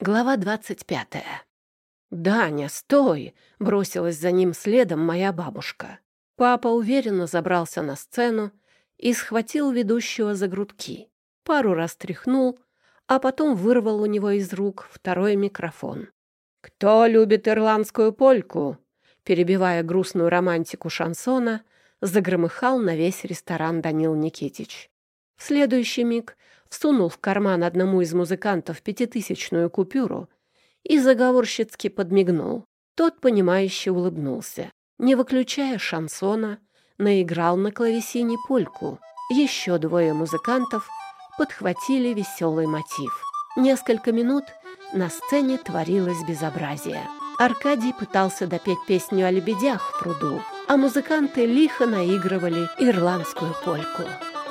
Глава 25. «Даня, стой!» — бросилась за ним следом моя бабушка. Папа уверенно забрался на сцену и схватил ведущего за грудки. Пару раз тряхнул, а потом вырвал у него из рук второй микрофон. «Кто любит ирландскую польку?» Перебивая грустную романтику шансона, загромыхал на весь ресторан Данил Никитич. В следующий миг всунул в карман одному из музыкантов 5000-ную купюру и заговорщицки подмигнул. Тот, понимающе улыбнулся. Не выключая шансона, наиграл на клавесине польку. Еще двое музыкантов подхватили веселый мотив. Несколько минут на сцене творилось безобразие. Аркадий пытался допеть песню о лебедях в пруду, а музыканты лихо наигрывали ирландскую польку.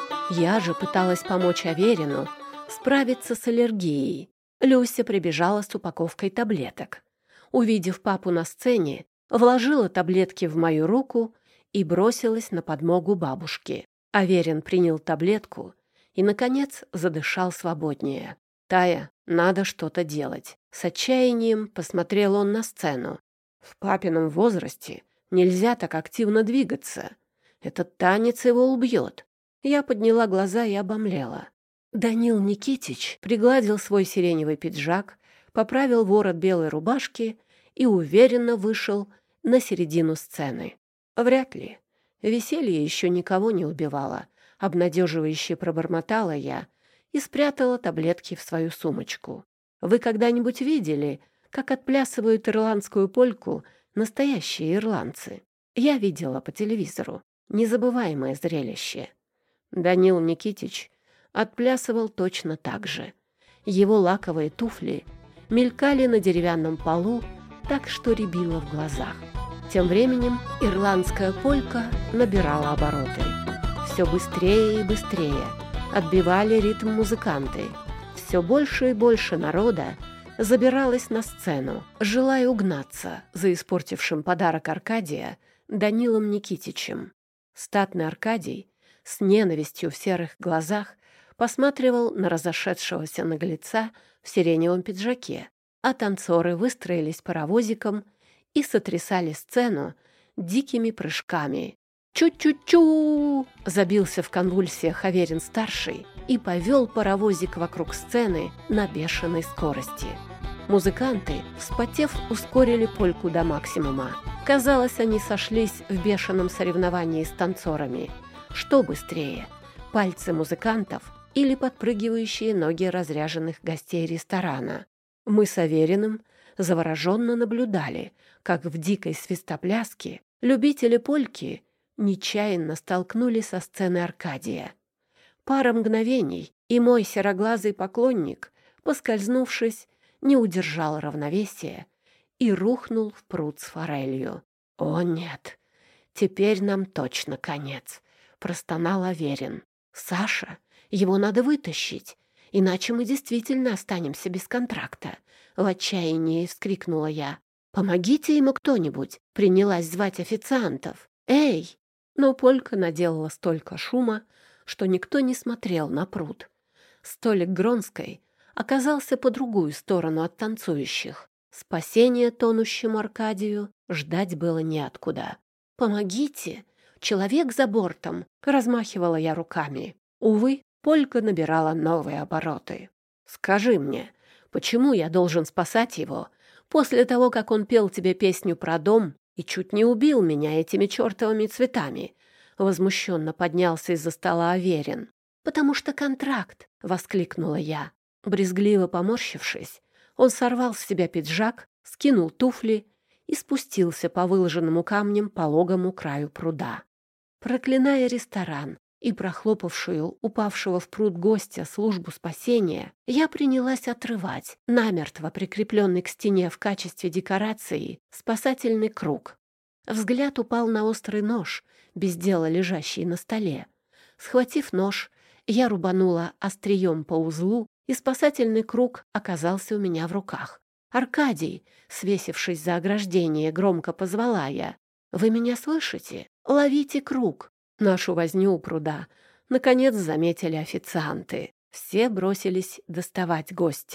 Я же пыталась помочь Аверину справиться с аллергией. Люся прибежала с упаковкой таблеток. Увидев папу на сцене, вложила таблетки в мою руку и бросилась на подмогу бабушке. Аверин принял таблетку и, наконец, задышал свободнее. «Тая, надо что-то делать». С отчаянием посмотрел он на сцену. «В папином возрасте нельзя так активно двигаться. Этот танец его убьет». Я подняла глаза и обомлела. Данил Никитич пригладил свой сиреневый пиджак, поправил ворот белой рубашки и уверенно вышел на середину сцены. Вряд ли. Веселье еще никого не убивало. Обнадеживающе пробормотала я и спрятала таблетки в свою сумочку. Вы когда-нибудь видели, как отплясывают ирландскую польку настоящие ирландцы? Я видела по телевизору. Незабываемое зрелище. Данил Никитич отплясывал точно так же. Его лаковые туфли мелькали на деревянном полу, так что рябило в глазах. Тем временем ирландская полька набирала обороты. Все быстрее и быстрее отбивали ритм музыканты. Все больше и больше народа забиралось на сцену, желая угнаться за испортившим подарок Аркадия Данилом Никитичем. Статный Аркадий с ненавистью в серых глазах посматривал на разошедшегося наглеца в сиреневом пиджаке, а танцоры выстроились паровозиком и сотрясали сцену дикими прыжками. «Чу-чу-чу!» — забился в конвульсиях Аверин-старший и повел паровозик вокруг сцены на бешеной скорости. Музыканты, вспотев, ускорили польку до максимума. Казалось, они сошлись в бешеном соревновании с танцорами. Что быстрее, пальцы музыкантов или подпрыгивающие ноги разряженных гостей ресторана? Мы с Авериным завороженно наблюдали, как в дикой свистопляске любители польки нечаянно столкнули со сцены Аркадия. Пара мгновений, и мой сероглазый поклонник, поскользнувшись, не удержал равновесия и рухнул в пруд с форелью. «О нет, теперь нам точно конец», — простонал Аверин. «Саша, его надо вытащить, иначе мы действительно останемся без контракта», — в отчаянии вскрикнула я. «Помогите ему кто-нибудь», — принялась звать официантов. «Эй!» Но полька наделала столько шума, что никто не смотрел на пруд. Столик Гронской оказался по другую сторону от танцующих. Спасения тонущему Аркадию ждать было неоткуда. «Помогите! Человек за бортом!» — размахивала я руками. Увы, полька набирала новые обороты. «Скажи мне, почему я должен спасать его после того, как он пел тебе песню про дом и чуть не убил меня этими чертовыми цветами?» Возмущенно поднялся из-за стола Аверин. «Потому что контракт!» — воскликнула я. Брезгливо поморщившись, он сорвал с себя пиджак, скинул туфли и спустился по выложенному камнем пологому краю пруда. Проклиная ресторан и прохлопавшую упавшего в пруд гостя службу спасения, я принялась отрывать намертво прикрепленный к стене в качестве декорации спасательный круг. Взгляд упал на острый нож, без дела лежащий на столе. Схватив нож, я рубанула острием по узлу, и спасательный круг оказался у меня в руках. «Аркадий!» — свесившись за ограждение, громко позвала я. «Вы меня слышите? Ловите круг!» Нашу возню у пруда наконец заметили официанты. Все бросились доставать гостя.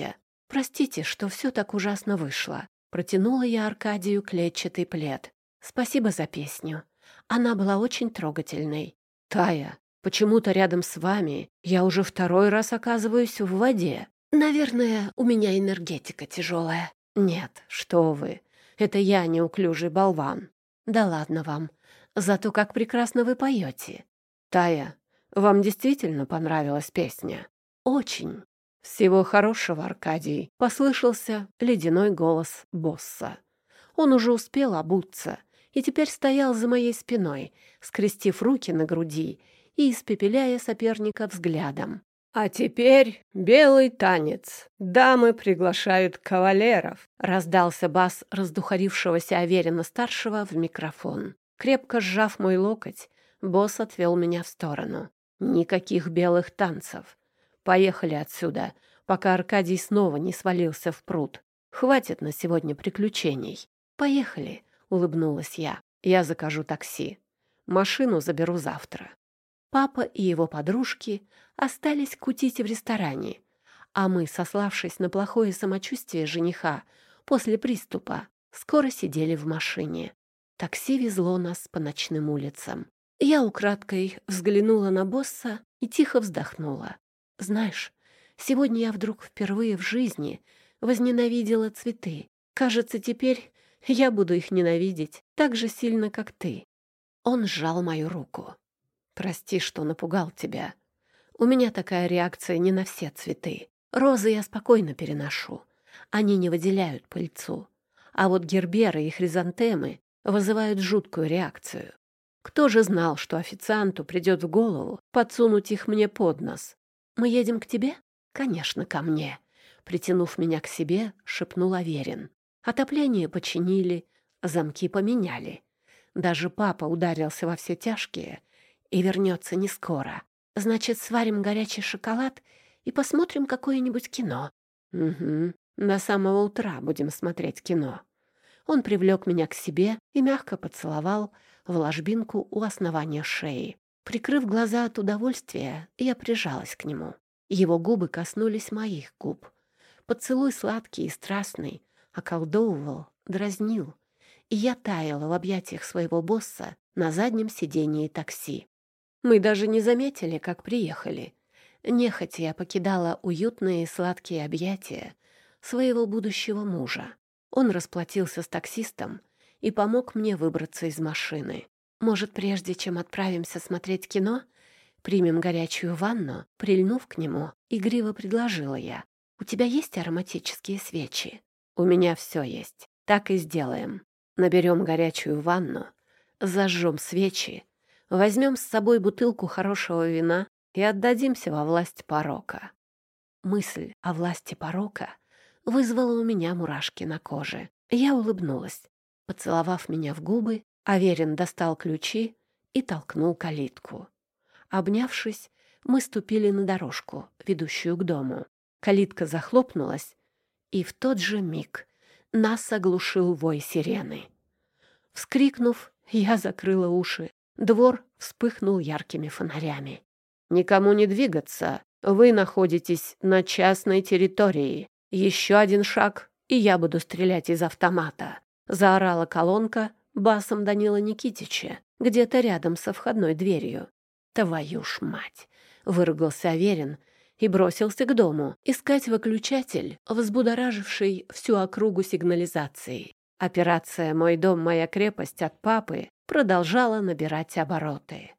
«Простите, что все так ужасно вышло». Протянула я Аркадию клетчатый плед. «Спасибо за песню. Она была очень трогательной». «Тая, почему-то рядом с вами я уже второй раз оказываюсь в воде. Наверное, у меня энергетика тяжелая». «Нет, что вы. Это я неуклюжий болван». «Да ладно вам. Зато как прекрасно вы поете». «Тая, вам действительно понравилась песня?» «Очень». «Всего хорошего, Аркадий», — послышался ледяной голос босса. Он уже успел обуться и теперь стоял за моей спиной, скрестив руки на груди и испепеляя соперника взглядом. «А теперь белый танец. Дамы приглашают кавалеров», — раздался бас раздухарившегося Аверина-старшего в микрофон. Крепко сжав мой локоть, босс отвел меня в сторону. «Никаких белых танцев. Поехали отсюда, пока Аркадий снова не свалился в пруд. Хватит на сегодня приключений». «Поехали», — улыбнулась я. «Я закажу такси. Машину заберу завтра». Папа и его подружки остались кутить в ресторане, а мы, сославшись на плохое самочувствие жениха после приступа, скоро сидели в машине. Такси везло нас по ночным улицам. Я украдкой взглянула на босса и тихо вздохнула. Знаешь, сегодня я вдруг впервые в жизни возненавидела цветы. Кажется, теперь я буду их ненавидеть так же сильно, как ты. Он сжал мою руку. Прости, что напугал тебя. У меня такая реакция не на все цветы. Розы я спокойно переношу. Они не выделяют пыльцу. А вот герберы и хризантемы вызывают жуткую реакцию. Кто же знал, что официанту придет в голову подсунуть их мне под нос? «Мы едем к тебе?» «Конечно, ко мне», — притянув меня к себе, шепнул Аверин. Отопление починили, замки поменяли. Даже папа ударился во все тяжкие и вернется не скоро. Значит, сварим горячий шоколад и посмотрим какое-нибудь кино. Угу, до самого утра будем смотреть кино. Он привлек меня к себе и мягко поцеловал в ложбинку у основания шеи. Прикрыв глаза от удовольствия, я прижалась к нему. Его губы коснулись моих губ. Поцелуй сладкий и страстный околдовывал, дразнил, и я таяла в объятиях своего босса на заднем сидении такси. Мы даже не заметили, как приехали. Нехотя я покидала уютные и сладкие объятия своего будущего мужа. Он расплатился с таксистом и помог мне выбраться из машины. Может, прежде чем отправимся смотреть кино, примем горячую ванну? Прильнув к нему, игриво предложила я. «У тебя есть ароматические свечи?» «У меня все есть. Так и сделаем. Наберем горячую ванну, зажжем свечи, возьмем с собой бутылку хорошего вина и отдадимся во власть порока». Мысль о власти порока вызвала у меня мурашки на коже. Я улыбнулась. Поцеловав меня в губы, Аверин достал ключи и толкнул калитку. Обнявшись, мы ступили на дорожку, ведущую к дому. Калитка захлопнулась, и в тот же миг нас оглушил вой сирены. Вскрикнув, я закрыла уши. Двор вспыхнул яркими фонарями. «Никому не двигаться. Вы находитесь на частной территории. Еще один шаг, и я буду стрелять из автомата», — заорала колонка басом Данила Никитича где-то рядом со входной дверью. «Твою ж мать!» — выругался Аверин и бросился к дому искать выключатель, взбудораживший всю округу сигнализации. Операция «Мой дом, моя крепость» от папы продолжала набирать обороты.